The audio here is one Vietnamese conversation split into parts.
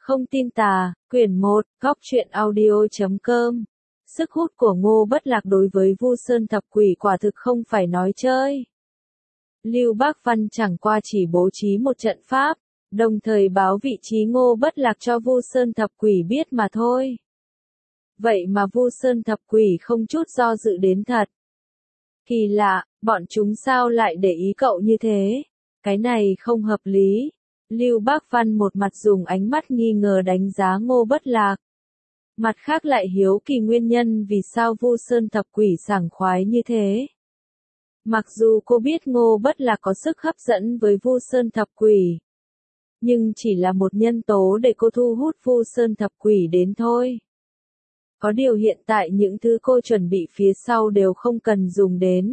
Không tin tà, quyển 1, góc truyện audio.com. Sức hút của Ngô Bất Lạc đối với Vu Sơn thập quỷ quả thực không phải nói chơi. Lưu Bác Văn chẳng qua chỉ bố trí một trận pháp, đồng thời báo vị trí Ngô Bất Lạc cho Vu Sơn thập quỷ biết mà thôi. Vậy mà Vu Sơn thập quỷ không chút do dự đến thật. Kỳ lạ, bọn chúng sao lại để ý cậu như thế? Cái này không hợp lý. Lưu Bác Văn một mặt dùng ánh mắt nghi ngờ đánh giá Ngô Bất Lạc. Mặt khác lại hiếu kỳ nguyên nhân vì sao Vu Sơn thập quỷ sảng khoái như thế. Mặc dù cô biết Ngô Bất Lạc có sức hấp dẫn với Vu Sơn thập quỷ, nhưng chỉ là một nhân tố để cô thu hút Vu Sơn thập quỷ đến thôi. Có điều hiện tại những thứ cô chuẩn bị phía sau đều không cần dùng đến.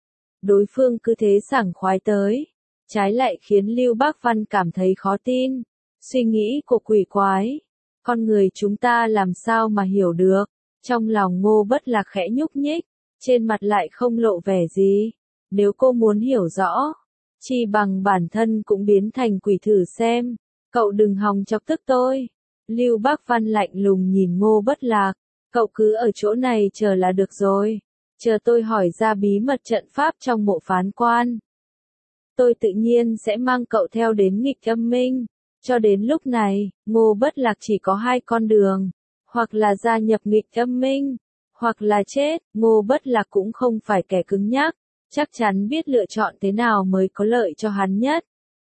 Đối phương cứ thế sảng khoái tới, trái lại khiến Lưu Bác Văn cảm thấy khó tin. Suy nghĩ của quỷ quái, con người chúng ta làm sao mà hiểu được. Trong lòng Ngô Bất Lạc khẽ nhúc nhích, trên mặt lại không lộ vẻ gì. Nếu cô muốn hiểu rõ, chi bằng bản thân cũng biến thành quỷ thử xem. Cậu đừng hòng chọc tức tôi. Lưu Bác Văn lạnh lùng nhìn Ngô Bất Lạc. Cậu cứ ở chỗ này chờ là được rồi. Chờ tôi hỏi ra bí mật trận pháp trong mộ Phán Quan. Tôi tự nhiên sẽ mang cậu theo đến nghịch âm minh. Cho đến lúc này, Ngô Bất Lạc chỉ có hai con đường. Hoặc là gia nhập nghịch âm minh, hoặc là chết. Ngô Bất Lạc cũng không phải kẻ cứng nhắc, chắc chắn biết lựa chọn thế nào mới có lợi cho hắn nhất.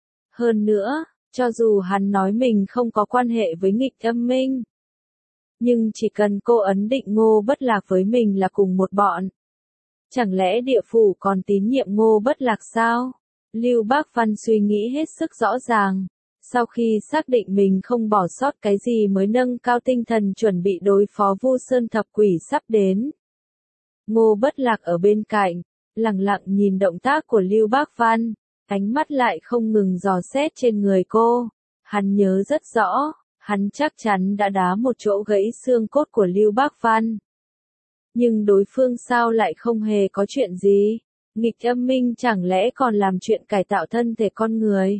Hơn nữa, cho dù hắn nói mình không có quan hệ với nghịch âm minh, nhưng chỉ cần cô ấn định Ngô Bất Lạc với mình là cùng một bọn. Chẳng lẽ địa phủ còn tín nhiệm Ngô Bất Lạc sao? Lưu Bác Văn suy nghĩ hết sức rõ ràng. Sau khi xác định mình không bỏ sót cái gì mới nâng cao tinh thần chuẩn bị đối phó Vu Sơn thập quỷ sắp đến. Ngô Bất Lạc ở bên cạnh, lặng lặng nhìn động tác của Lưu Bác Văn, ánh mắt lại không ngừng dò xét trên người cô. Hắn nhớ rất rõ, hắn chắc chắn đã đá một chỗ gãy xương cốt của Lưu Bác Văn. Nhưng đối phương sao lại không hề có chuyện gì? Nghịch âm minh chẳng lẽ còn làm chuyện cải tạo thân thể con người?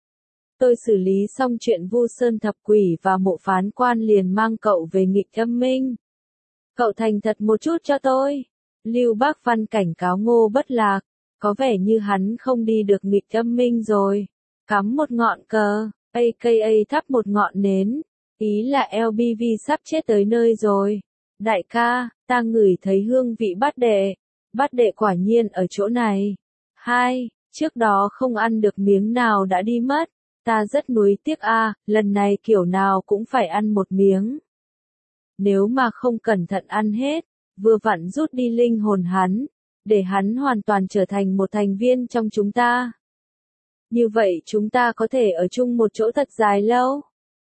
Tôi xử lý xong chuyện Vu Sơn thập quỷ và mộ Phán Quan liền mang cậu về nghịch âm minh. Cậu thành thật một chút cho tôi. Lưu Bác Văn cảnh cáo Ngô Bất Lạc, có vẻ như hắn không đi được nghịch âm minh rồi. Cắm một ngọn cờ, aka thắp một ngọn nến, ý là LBV sắp chết tới nơi rồi. Đại ca, ta ngửi thấy hương vị bát đệ quả nhiên ở chỗ này. Trước đó không ăn được miếng nào đã đi mất. Ta rất nuối tiếc lần này kiểu nào cũng phải ăn một miếng. Nếu mà không cẩn thận ăn hết, vừa vặn rút đi linh hồn hắn, để hắn hoàn toàn trở thành một thành viên trong chúng ta. Như vậy chúng ta có thể ở chung một chỗ thật dài lâu.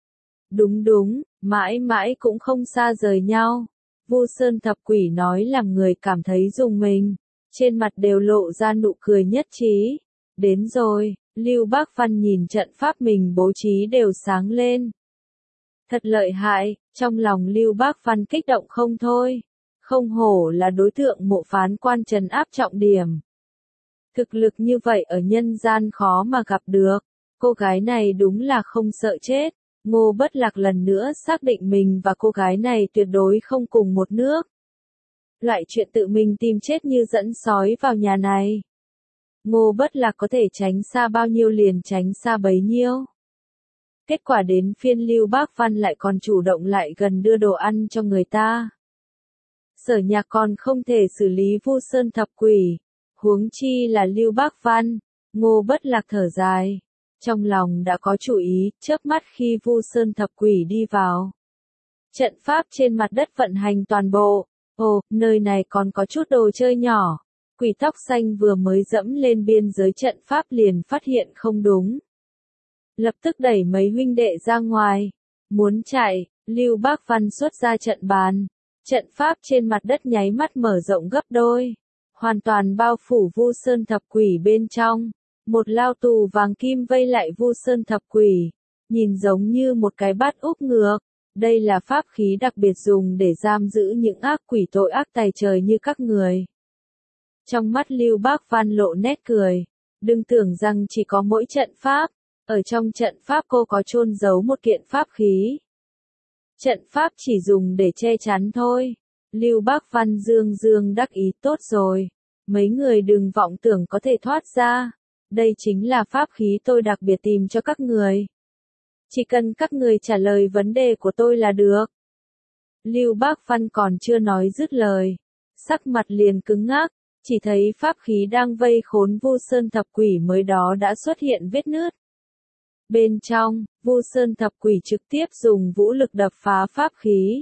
Đúng, mãi mãi cũng không xa rời nhau. Vu Sơn thập quỷ nói làm người cảm thấy rùng mình, trên mặt đều lộ ra nụ cười nhất trí. Đến rồi. Lưu Bác Văn nhìn trận pháp mình bố trí đều sáng lên. Thật lợi hại, trong lòng Lưu Bác Văn kích động không thôi. Không hổ là đối tượng mộ Phán Quan trấn áp trọng điểm. Thực lực như vậy ở nhân gian khó mà gặp được. Cô gái này đúng là không sợ chết. Ngô Bất Lạc lần nữa xác định mình và cô gái này tuyệt đối không cùng một nước. Loại chuyện tự mình tìm chết như dẫn sói vào nhà này. Ngô Bất Lạc có thể tránh xa bao nhiêu liền tránh xa bấy nhiêu. Kết quả đến phiên Lưu Bác Văn lại còn chủ động lại gần đưa đồ ăn cho người ta. Sở Nhạc còn không thể xử lý Vu Sơn thập quỷ, huống chi là Lưu Bác Văn. Ngô Bất Lạc thở dài, trong lòng đã có chủ ý, chớp mắt khi Vu Sơn thập quỷ đi vào. Trận pháp trên mặt đất vận hành toàn bộ. Ồ, nơi này còn có chút đồ chơi nhỏ. Quỷ tóc xanh vừa mới dẫm lên biên giới trận pháp liền phát hiện không đúng. Lập tức đẩy mấy huynh đệ ra ngoài. Muốn chạy, Lưu Bác Văn xuất ra trận bàn. Trận pháp trên mặt đất nháy mắt mở rộng gấp đôi. Hoàn toàn bao phủ Vu Sơn thập quỷ bên trong. Một lao tù vàng kim vây lại Vu Sơn thập quỷ. Nhìn giống như một cái bát úp ngược. Đây là pháp khí đặc biệt dùng để giam giữ những ác quỷ tội ác tày trời như các người. Trong mắt Lưu Bác Văn lộ nét cười. Đừng tưởng rằng chỉ có mỗi trận pháp, Ở trong trận pháp cô có chôn giấu một kiện pháp khí. Trận pháp chỉ dùng để che chắn thôi. Lưu Bác Văn dương dương đắc ý, tốt rồi. Mấy người đừng vọng tưởng có thể thoát ra. Đây chính là pháp khí tôi đặc biệt tìm cho các người. Chỉ cần các người trả lời vấn đề của tôi là được. Lưu Bác Văn còn chưa nói dứt lời. Sắc mặt liền cứng ngắc, chỉ thấy pháp khí đang vây khốn Vu Sơn thập quỷ mới đó đã xuất hiện vết nứt. Bên trong, Vu Sơn thập quỷ trực tiếp dùng vũ lực đập phá pháp khí.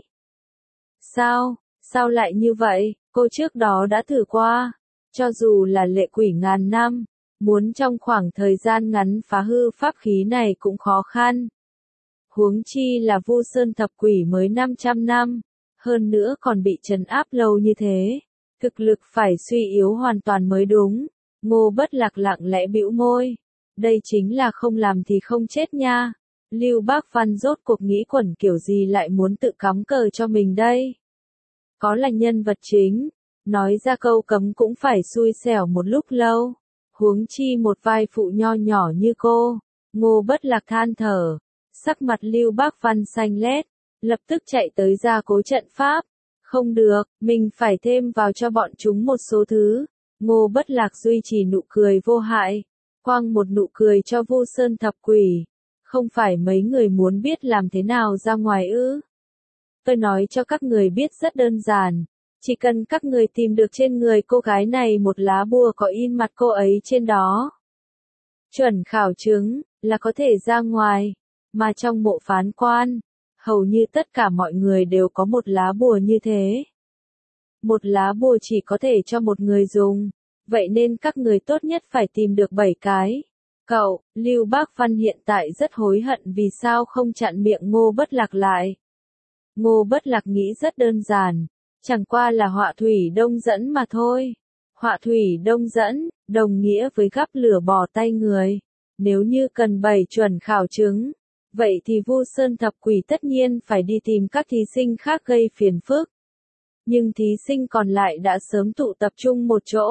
Sao lại như vậy? Cô trước đó đã thử qua. Cho dù là lệ quỷ ngàn năm, muốn trong khoảng thời gian ngắn phá hư pháp khí này cũng khó khăn. Huống chi là Vu Sơn thập quỷ mới 500 năm, hơn nữa còn bị trấn áp lâu như thế. Thực lực phải suy yếu hoàn toàn mới đúng. Ngô Bất Lạc lặng lẽ bĩu môi. Đây chính là không làm thì không chết nha. Lưu Bác Văn rốt cuộc nghĩ quẩn kiểu gì lại muốn tự cắm cờ cho mình đây. Có là nhân vật chính, nói ra câu cấm cũng phải xui xẻo một lúc lâu. Huống chi một vai phụ nho nhỏ như cô. Ngô Bất Lạc than thở. Sắc mặt Lưu Bác Văn xanh lét, lập tức chạy tới gia cố trận pháp. Không được, mình phải thêm vào cho bọn chúng một số thứ. Ngô Bất Lạc duy trì nụ cười vô hại, quăng một nụ cười cho Vu Sơn thập quỷ. Không phải mấy người muốn biết làm thế nào ra ngoài ư? Tôi nói cho các người biết rất đơn giản. Chỉ cần các người tìm được trên người cô gái này một lá bùa có in mặt cô ấy trên đó. Chuẩn khảo chứng, là có thể ra ngoài. Mà trong mộ phán quan, hầu như tất cả mọi người đều có một lá bùa như thế. Một lá bùa chỉ có thể cho một người dùng, vậy nên các người tốt nhất phải tìm được 7 cái. Cậu, Lưu Bác Văn hiện tại rất hối hận vì sao không chặn miệng Ngô Bất Lạc lại. Ngô Bất Lạc nghĩ rất đơn giản, chẳng qua là họa thủy đông dẫn mà thôi. Họa thủy đông dẫn, đồng nghĩa với gắp lửa bỏ tay người. Nếu như cần 7 chuẩn khảo chứng, vậy thì Vu Sơn thập quỷ tất nhiên phải đi tìm các thí sinh khác gây phiền phức. Nhưng thí sinh còn lại đã sớm tụ tập trung một chỗ.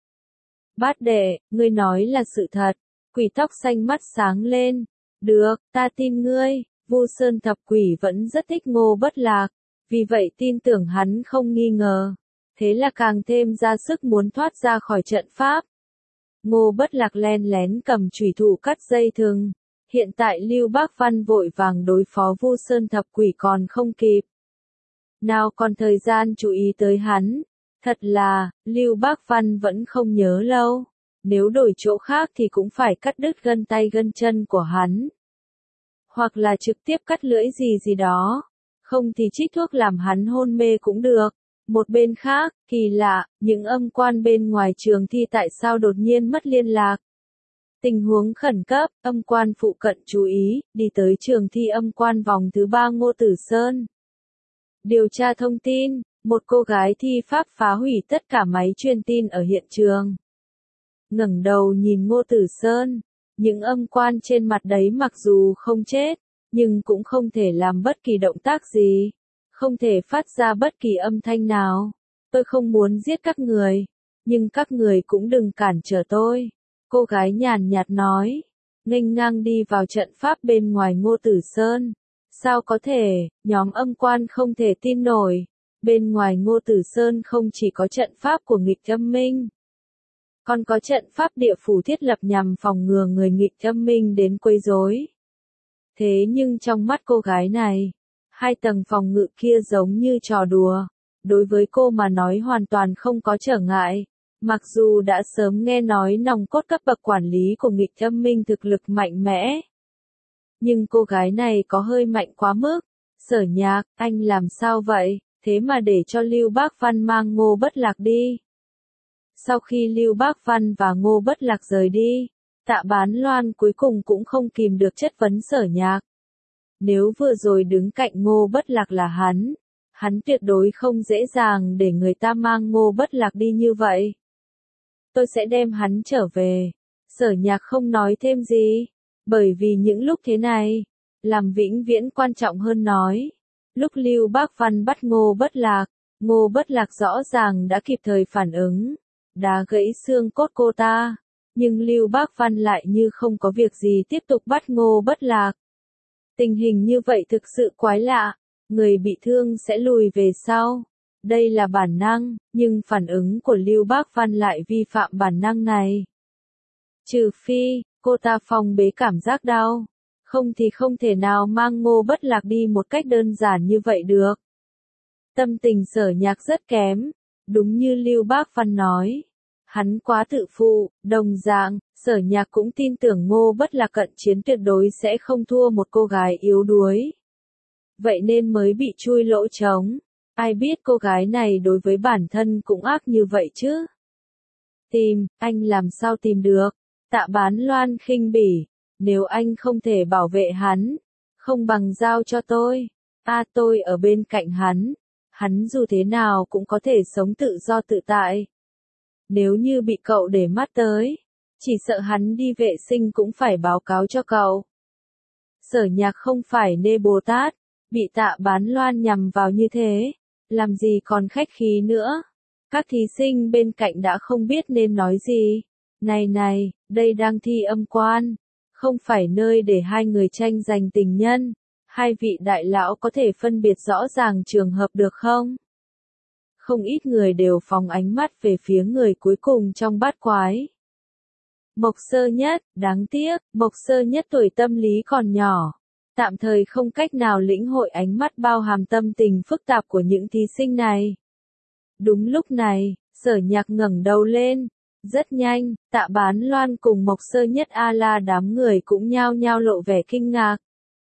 Bát đệ, ngươi nói là sự thật. Quỷ tóc xanh mắt sáng lên. Được, ta tin ngươi. Vu Sơn thập quỷ vẫn rất thích Ngô Bất Lạc, vì vậy tin tưởng hắn không nghi ngờ. Thế là càng thêm ra sức muốn thoát ra khỏi trận pháp. Ngô Bất Lạc len lén cầm chủy thủ cắt dây thừng. Hiện tại Lưu Bác Văn vội vàng đối phó Vu Sơn thập quỷ còn không kịp. Nào còn thời gian chú ý tới hắn. Thật là, Lưu Bác Văn vẫn không nhớ lâu. Nếu đổi chỗ khác thì cũng phải cắt đứt gân tay gân chân của hắn. Hoặc là trực tiếp cắt lưỡi gì đó. Không thì trích thuốc làm hắn hôn mê cũng được. Một bên khác, kỳ lạ, những âm quan bên ngoài trường thi tại sao đột nhiên mất liên lạc. Tình huống khẩn cấp, âm quan phụ cận chú ý, đi tới trường thi âm quan vòng thứ 3 Ngô Tử Sơn. Điều tra thông tin, một cô gái thi pháp phá hủy tất cả máy truyền tin ở hiện trường. Ngẩng đầu nhìn Ngô Tử Sơn, những âm quan trên mặt đấy mặc dù không chết, nhưng cũng không thể làm bất kỳ động tác gì, không thể phát ra bất kỳ âm thanh nào. Tôi không muốn giết các người, nhưng các người cũng đừng cản trở tôi. Cô gái nhàn nhạt nói, nghênh ngang đi vào trận pháp bên ngoài Ngô Tử Sơn. Sao có thể, nhóm âm quan không thể tin nổi. Bên ngoài Ngô Tử Sơn không chỉ có trận pháp của nghịch âm minh, còn có trận pháp địa phủ thiết lập nhằm phòng ngừa người nghịch âm minh đến quấy rối. Thế nhưng trong mắt cô gái này, 2 tầng phòng ngự kia giống như trò đùa. Đối với cô mà nói hoàn toàn không có trở ngại. Mặc dù đã sớm nghe nói nòng cốt cấp bậc quản lý của nghịch âm minh thực lực mạnh mẽ. Nhưng cô gái này có hơi mạnh quá mức. Sở Nhạc, anh làm sao vậy? Thế mà để cho Lưu Bác Văn mang Ngô Bất Lạc đi. Sau khi Lưu Bác Văn và Ngô Bất Lạc rời đi, Tạ Bán Loan cuối cùng cũng không kìm được chất vấn Sở Nhạc. Nếu vừa rồi đứng cạnh Ngô Bất Lạc là hắn tuyệt đối không dễ dàng để người ta mang Ngô Bất Lạc đi như vậy. Tôi sẽ đem hắn trở về. Sở Nhạc không nói thêm gì, bởi vì những lúc thế này, làm vĩnh viễn quan trọng hơn nói. Lúc Lưu Bác Văn bắt Ngô Bất Lạc rõ ràng đã kịp thời phản ứng, đá gãy xương cốt cô ta. Nhưng Lưu Bác Văn lại như không có việc gì tiếp tục bắt Ngô Bất Lạc. Tình hình như vậy thực sự quái lạ, người bị thương sẽ lùi về sau. Đây là bản năng, nhưng phản ứng của Lưu Bác Văn lại vi phạm bản năng này. Trừ phi, cô ta phong bế cảm giác đau, không thì không thể nào mang Ngô Bất Lạc đi một cách đơn giản như vậy được. Tâm tình Sở Nhạc rất kém, đúng như Lưu Bác Văn nói. Hắn quá tự phụ, đồng dạng, Sở Nhạc cũng tin tưởng Ngô Bất Lạc cận chiến tuyệt đối sẽ không thua một cô gái yếu đuối. Vậy nên mới bị chui lỗ trống. Ai biết cô gái này đối với bản thân cũng ác như vậy chứ. Tìm, anh làm sao tìm được? Tạ Bán Loan khinh bỉ. Nếu anh không thể bảo vệ hắn, không bằng giao cho tôi. Tôi ở bên cạnh hắn. Hắn dù thế nào cũng có thể sống tự do tự tại. Nếu như bị cậu để mắt tới, chỉ sợ hắn đi vệ sinh cũng phải báo cáo cho cậu. Sở Nhạc không phải Nê Bồ Tát, bị Tạ Bán Loan nhằm vào như thế, làm gì còn khách khí nữa. Các thí sinh bên cạnh đã không biết nên nói gì. Này, đây đang thi âm quan, không phải nơi để hai người tranh giành tình nhân. Hai vị đại lão có thể phân biệt rõ ràng trường hợp được không? Không ít người đều phóng ánh mắt về phía người cuối cùng trong bát quái. Mộc Sơ Nhất, đáng tiếc, Mộc Sơ Nhất tuổi tâm lý còn nhỏ, tạm thời không cách nào lĩnh hội ánh mắt bao hàm tâm tình phức tạp của những thí sinh này. Đúng lúc này, Sở Nhạc ngẩng đầu lên, rất nhanh, Tạ Bán Loan cùng Mộc Sơ Nhất la đám người cũng nhao nhao lộ vẻ kinh ngạc.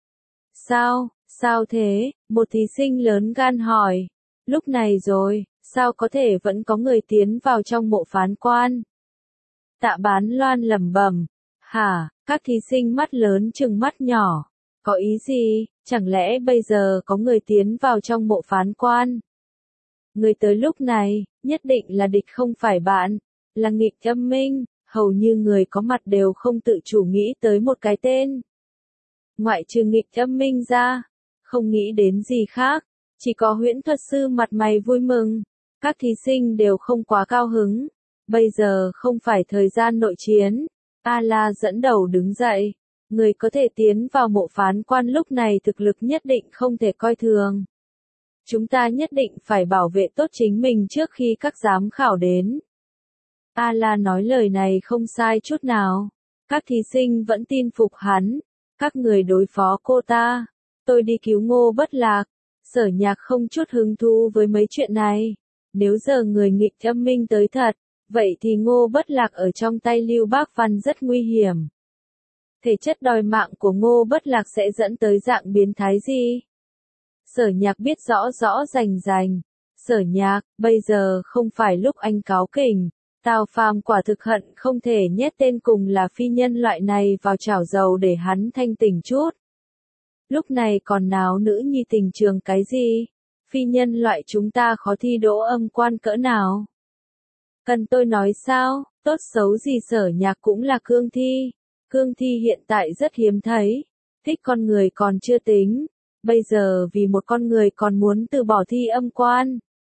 Sao thế? Một thí sinh lớn gan hỏi. Lúc này rồi, sao có thể vẫn có người tiến vào trong mộ phán quan? Tạ Bán Loan lẩm bẩm, hả, các thí sinh mắt lớn trừng mắt nhỏ, có ý gì, chẳng lẽ bây giờ có người tiến vào trong mộ phán quan? Người tới lúc này, nhất định là địch không phải bạn, là Nghịch Âm Minh, hầu như người có mặt đều không tự chủ nghĩ tới một cái tên. Ngoại trừ Nghịch Âm Minh ra, không nghĩ đến gì khác, chỉ có Huyễn Thuật Sư mặt mày vui mừng, các thí sinh đều không quá cao hứng. Bây giờ không phải thời gian nội chiến. La dẫn đầu đứng dậy. Người có thể tiến vào mộ phán quan lúc này thực lực nhất định không thể coi thường. Chúng ta nhất định phải bảo vệ tốt chính mình trước khi các giám khảo đến. La nói lời này không sai chút nào. Các thí sinh vẫn tin phục hắn. Các người đối phó cô ta. Tôi đi cứu Ngô Bất Lạc. Sở Nhạc không chút hứng thú với mấy chuyện này. Nếu giờ người Nghịch Âm Minh tới thật, vậy thì Ngô Bất Lạc ở trong tay Lưu Bác Văn rất nguy hiểm. Thể chất đòi mạng của Ngô Bất Lạc sẽ dẫn tới dạng biến thái gì? Sở Nhạc biết rõ rành. Sở Nhạc, bây giờ không phải lúc anh cáu kỉnh. Tào Phàm quả thực hận không thể nhét tên cùng là phi nhân loại này vào chảo dầu để hắn thanh tỉnh chút. Lúc này còn náo nữ nhi tình trường cái gì? Phi nhân loại chúng ta khó thi đỗ âm quan cỡ nào? Cần tôi nói sao, tốt xấu gì Sở Nhạc cũng là cương thi. Cương thi hiện tại rất hiếm thấy. Thích con người còn chưa tính. Bây giờ vì một con người còn muốn từ bỏ thi âm quan.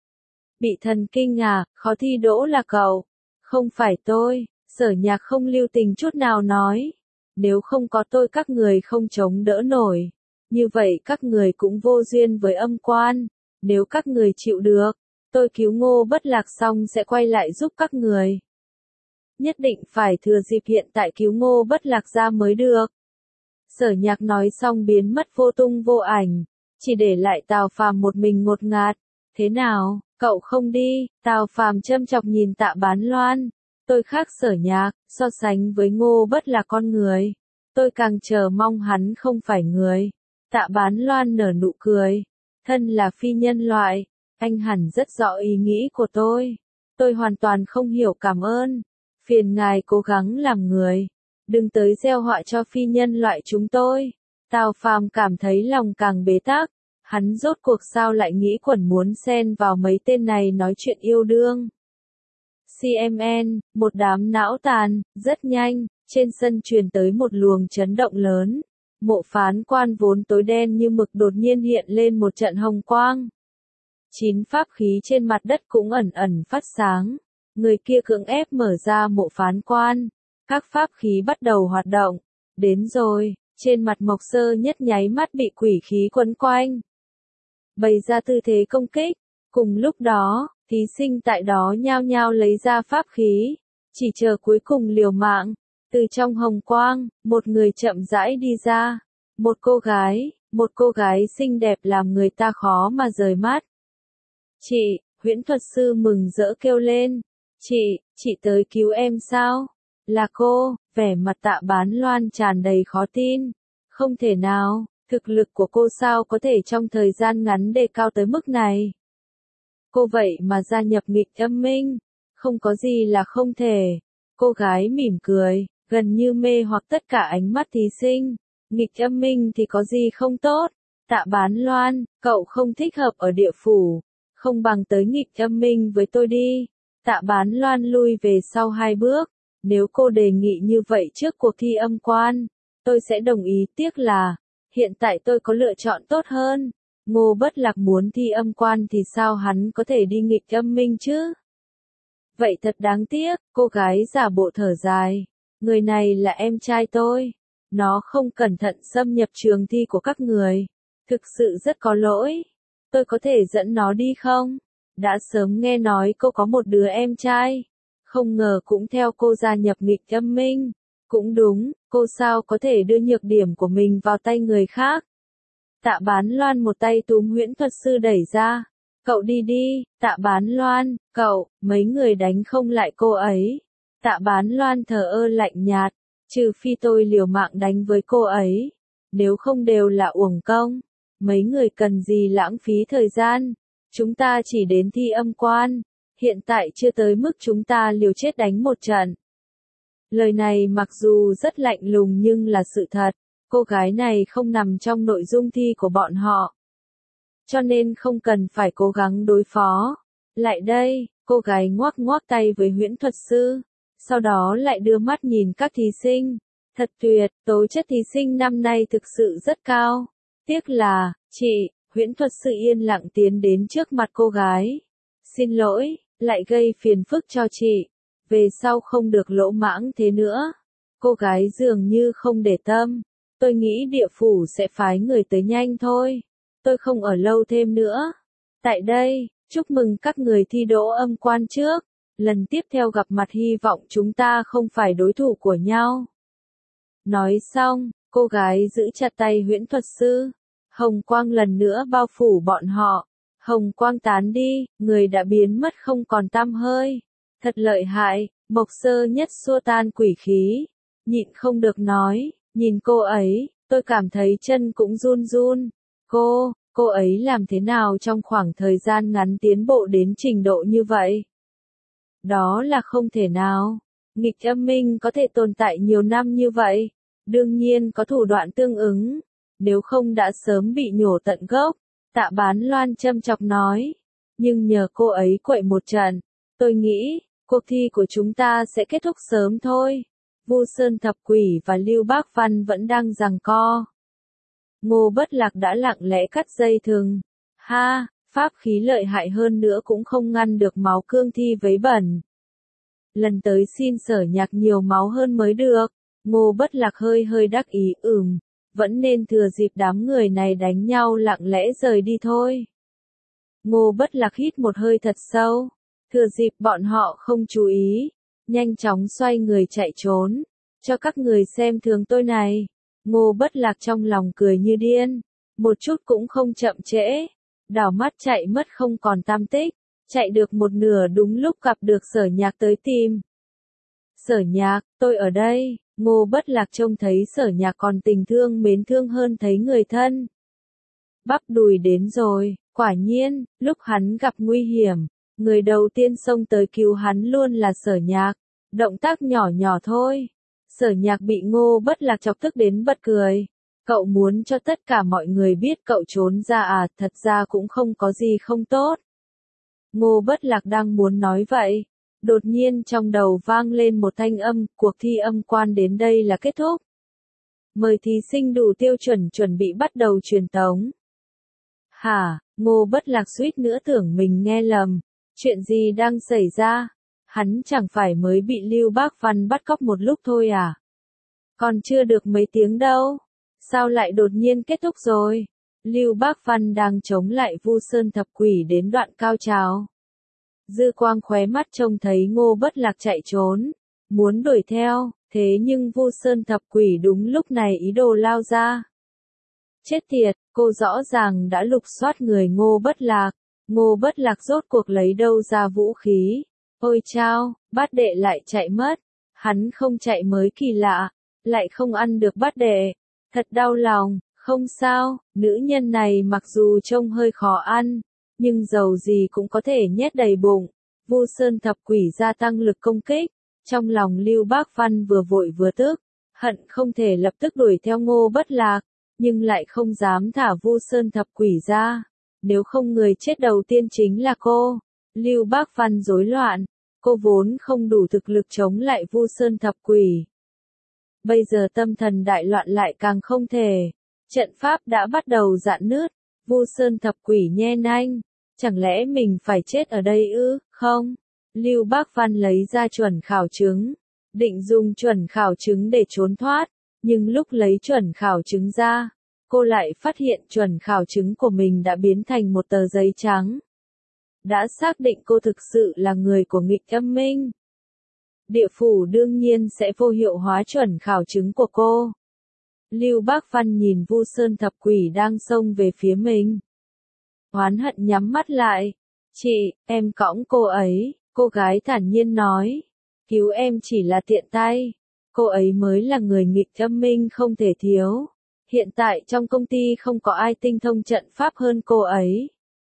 Bị thần kinh à, khó thi đỗ là cậu. Không phải tôi. Sở Nhạc không lưu tình chút nào nói. Nếu không có tôi các người không chống đỡ nổi. Như vậy các người cũng vô duyên với âm quan. Nếu các người chịu được, tôi cứu Ngô Bất Lạc xong sẽ quay lại giúp các người. Nhất định phải thừa dịp hiện tại cứu Ngô Bất Lạc ra mới được. Sở Nhạc nói xong biến mất vô tung vô ảnh, chỉ để lại Tào Phàm một mình ngột ngạt. Thế nào, cậu không đi? Tào Phàm châm chọc nhìn Tạ Bán Loan. Tôi khác Sở Nhạc, so sánh với Ngô Bất Lạc con người. Tôi càng chờ mong hắn không phải người. Tạ Bán Loan nở nụ cười. Thân là phi nhân loại, anh hẳn rất rõ ý nghĩ của tôi. Tôi hoàn toàn không hiểu cảm ơn. Phiền ngài cố gắng làm người. Đừng tới gieo họa cho phi nhân loại chúng tôi. Tào Phàm cảm thấy lòng càng bế tắc. Hắn rốt cuộc sao lại nghĩ quẩn muốn xen vào mấy tên này nói chuyện yêu đương. CMN, một đám não tàn, rất nhanh, trên sân truyền tới một luồng chấn động lớn. Mộ phán quan vốn tối đen như mực đột nhiên hiện lên một trận hồng quang. 9 pháp khí trên mặt đất cũng ẩn ẩn phát sáng. Người kia cưỡng ép mở ra mộ phán quan. Các pháp khí bắt đầu hoạt động. Đến rồi, trên mặt Mộc Sơ Nhất nháy mắt bị quỷ khí quấn quanh. Bày ra tư thế công kích. Cùng lúc đó, thí sinh tại đó nhao nhao lấy ra pháp khí. Chỉ chờ cuối cùng liều mạng. Từ trong hồng quang, một người chậm rãi đi ra. Một cô gái xinh đẹp làm người ta khó mà rời mắt. Chị, huyễn thuật sư mừng rỡ kêu lên. Chị tới cứu em sao? Là cô, vẻ mặt Tạ Bán Loan tràn đầy khó tin. Không thể nào, thực lực của cô sao có thể trong thời gian ngắn đề cao tới mức này? Cô vậy mà gia nhập nghịch âm minh, không có gì là không thể. Cô gái mỉm cười, gần như mê hoặc tất cả ánh mắt thí sinh. Nghịch âm minh thì có gì không tốt? Tạ Bán Loan, cậu không thích hợp ở địa phủ, không bằng tới nghịch âm minh với tôi đi. Tạ Bán Loan lui về sau 2 bước. Nếu cô đề nghị như vậy trước cuộc thi âm quan, tôi sẽ đồng ý, tiếc là, hiện tại tôi có lựa chọn tốt hơn. Ngô Bất Lạc muốn thi âm quan thì sao hắn có thể đi nghịch âm minh chứ? Vậy thật đáng tiếc, cô gái giả bộ thở dài. Người này là em trai tôi. Nó không cẩn thận xâm nhập trường thi của các người. Thực sự rất có lỗi. Tôi có thể dẫn nó đi không? Đã sớm nghe nói cô có một đứa em trai. Không ngờ cũng theo cô gia nhập nghịch âm minh. Cũng đúng, cô sao có thể đưa nhược điểm của mình vào tay người khác. Tạ Bán Loan một tay túm huyễn thuật sư đẩy ra. Cậu đi đi, Tạ Bán Loan, cậu, mấy người đánh không lại cô ấy. Tạ Bán Loan thờ ơ lạnh nhạt, trừ phi tôi liều mạng đánh với cô ấy. Nếu không đều là uổng công. Mấy người cần gì lãng phí thời gian. Chúng ta chỉ đến thi âm quan. Hiện tại chưa tới mức chúng ta liều chết đánh một trận. Lời này mặc dù rất lạnh lùng nhưng là sự thật. Cô gái này không nằm trong nội dung thi của bọn họ. Cho nên không cần phải cố gắng đối phó. Lại đây, cô gái ngoắc ngoắc tay với huyễn thuật sư. Sau đó lại đưa mắt nhìn các thí sinh. Thật tuyệt, tố chất thí sinh năm nay thực sự rất cao. Tiếc là, chị, huyễn thuật sư yên lặng tiến đến trước mặt cô gái. Xin lỗi, lại gây phiền phức cho chị. Về sau không được lỗ mãng thế nữa. Cô gái dường như không để tâm. Tôi nghĩ địa phủ sẽ phái người tới nhanh thôi. Tôi không ở lâu thêm nữa. Tại đây, chúc mừng các người thi đỗ âm quan trước. Lần tiếp theo gặp mặt hy vọng chúng ta không phải đối thủ của nhau. Nói xong, cô gái giữ chặt tay huyễn thuật sư. Hồng quang lần nữa bao phủ bọn họ. Hồng quang tán đi, người đã biến mất không còn tăm hơi. Thật lợi hại, Mộc Sơ Nhất xua tan quỷ khí. Nhịn không được nói, nhìn cô ấy, tôi cảm thấy chân cũng run run. Cô ấy làm thế nào trong khoảng thời gian ngắn tiến bộ đến trình độ như vậy? Đó là không thể nào. Nghịch âm minh có thể tồn tại nhiều năm như vậy. Đương nhiên có thủ đoạn tương ứng. Nếu không đã sớm bị nhổ tận gốc. Tạ Bán Loan châm chọc nói. Nhưng nhờ cô ấy quậy một trận. Tôi nghĩ, cuộc thi của chúng ta sẽ kết thúc sớm thôi. Vu Sơn Thập Quỷ và Lưu Bác Văn vẫn đang giằng co. Ngô Bất Lạc đã lặng lẽ cắt dây thừng. Ha, pháp khí lợi hại hơn nữa cũng không ngăn được máu cương thi vấy bẩn. Lần tới xin Sở Nhạc nhiều máu hơn mới được. Ngô Bất Lạc hơi đắc ý, vẫn nên thừa dịp đám người này đánh nhau lặng lẽ rời đi thôi. Ngô Bất Lạc hít một hơi thật sâu. Thừa dịp bọn họ không chú ý. Nhanh chóng xoay người chạy trốn. Cho các người xem thường tôi này. Ngô Bất Lạc trong lòng cười như điên. Một chút cũng không chậm trễ. Đảo mắt chạy mất không còn tăm tích. Chạy được một nửa đúng lúc gặp được Sở Nhạc tới tìm. Sở Nhạc, tôi ở đây. Ngô Bất Lạc trông thấy Sở Nhạc còn tình thương mến thương hơn thấy người thân. Bắp đùi đến rồi, quả nhiên, lúc hắn gặp nguy hiểm, người đầu tiên xông tới cứu hắn luôn là Sở Nhạc. Động tác nhỏ nhỏ thôi. Sở Nhạc bị Ngô Bất Lạc chọc tức đến bật cười. Cậu muốn cho tất cả mọi người biết cậu trốn ra à, thật ra cũng không có gì không tốt. Ngô Bất Lạc đang muốn nói vậy. Đột nhiên trong đầu vang lên một thanh âm, cuộc thi âm quan đến đây là kết thúc. Mời thí sinh đủ tiêu chuẩn bị bắt đầu truyền tống. Hả, Ngô Bất Lạc suýt nữa tưởng mình nghe lầm. Chuyện gì đang xảy ra? Hắn chẳng phải mới bị Lưu Bác Văn bắt cóc một lúc thôi à? Còn chưa được mấy tiếng đâu. Sao lại đột nhiên kết thúc rồi? Lưu Bác Văn đang chống lại Vu Sơn Thập Quỷ đến đoạn cao trào. Dư quang khóe mắt trông thấy Ngô Bất Lạc chạy trốn, muốn đuổi theo, thế nhưng Vu Sơn Thập Quỷ đúng lúc này ý đồ lao ra. Chết tiệt, cô rõ ràng đã lục soát người Ngô Bất Lạc. Ngô Bất Lạc rốt cuộc lấy đâu ra vũ khí? Ôi chao, bát đệ lại chạy mất. Hắn không chạy mới kỳ lạ, lại không ăn được bát đệ. Thật đau lòng, không sao, nữ nhân này mặc dù trông hơi khó ăn, nhưng dầu gì cũng có thể nhét đầy bụng. Vu Sơn Thập Quỷ gia tăng lực công kích, trong lòng Lưu Bác Văn vừa vội vừa tức, hận không thể lập tức đuổi theo Ngô Bất Lạc, nhưng lại không dám thả Vu Sơn Thập Quỷ ra, nếu không người chết đầu tiên chính là cô. Lưu Bác Văn rối loạn, cô vốn không đủ thực lực chống lại Vu Sơn Thập Quỷ. Bây giờ tâm thần đại loạn lại càng không thể, trận pháp đã bắt đầu rạn nứt, Vu Sơn Thập Quỷ nhe nanh, chẳng lẽ mình phải chết ở đây ư? Không. Lưu Bác Văn lấy ra chuẩn khảo chứng, định dùng chuẩn khảo chứng để trốn thoát, nhưng lúc lấy chuẩn khảo chứng ra, cô lại phát hiện chuẩn khảo chứng của mình đã biến thành một tờ giấy trắng. Đã xác định cô thực sự là người của nghịch âm minh. Địa phủ đương nhiên sẽ vô hiệu hóa chuẩn khảo chứng của cô. Lưu Bác Văn nhìn Vu Sơn Thập Quỷ đang xông về phía mình. Oán hận nhắm mắt lại. Chị, em cõng cô ấy, cô gái thản nhiên nói. Cứu em chỉ là tiện tay. Cô ấy mới là người nghịch âm minh không thể thiếu. Hiện tại trong công ty không có ai tinh thông trận pháp hơn cô ấy.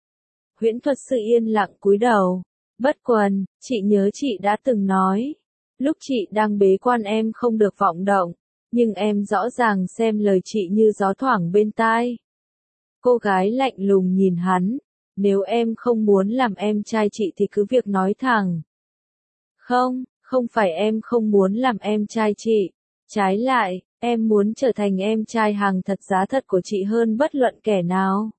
Huyễn thuật sư yên lặng cúi đầu. Bất Quần, chị nhớ chị đã từng nói. Lúc chị đang bế quan em không được vọng động, nhưng em rõ ràng xem lời chị như gió thoảng bên tai. Cô gái lạnh lùng nhìn hắn. Nếu em không muốn làm em trai chị thì cứ việc nói thẳng. Không, không phải em không muốn làm em trai chị. Trái lại, em muốn trở thành em trai hàng thật giá thật của chị hơn bất luận kẻ nào.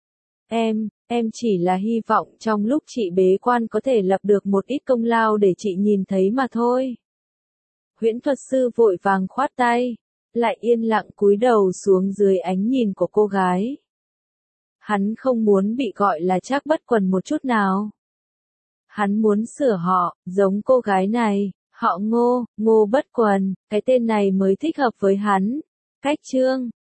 Em chỉ là hy vọng trong lúc chị bế quan có thể lập được một ít công lao để chị nhìn thấy mà thôi. Huyễn thuật sư vội vàng khoát tay, lại yên lặng cúi đầu xuống dưới ánh nhìn của cô gái. Hắn không muốn bị gọi là Trác Bất Quần một chút nào. Hắn muốn sửa họ, giống cô gái này, họ Ngô, Ngô Bất Quần, cái tên này mới thích hợp với hắn. Cách chương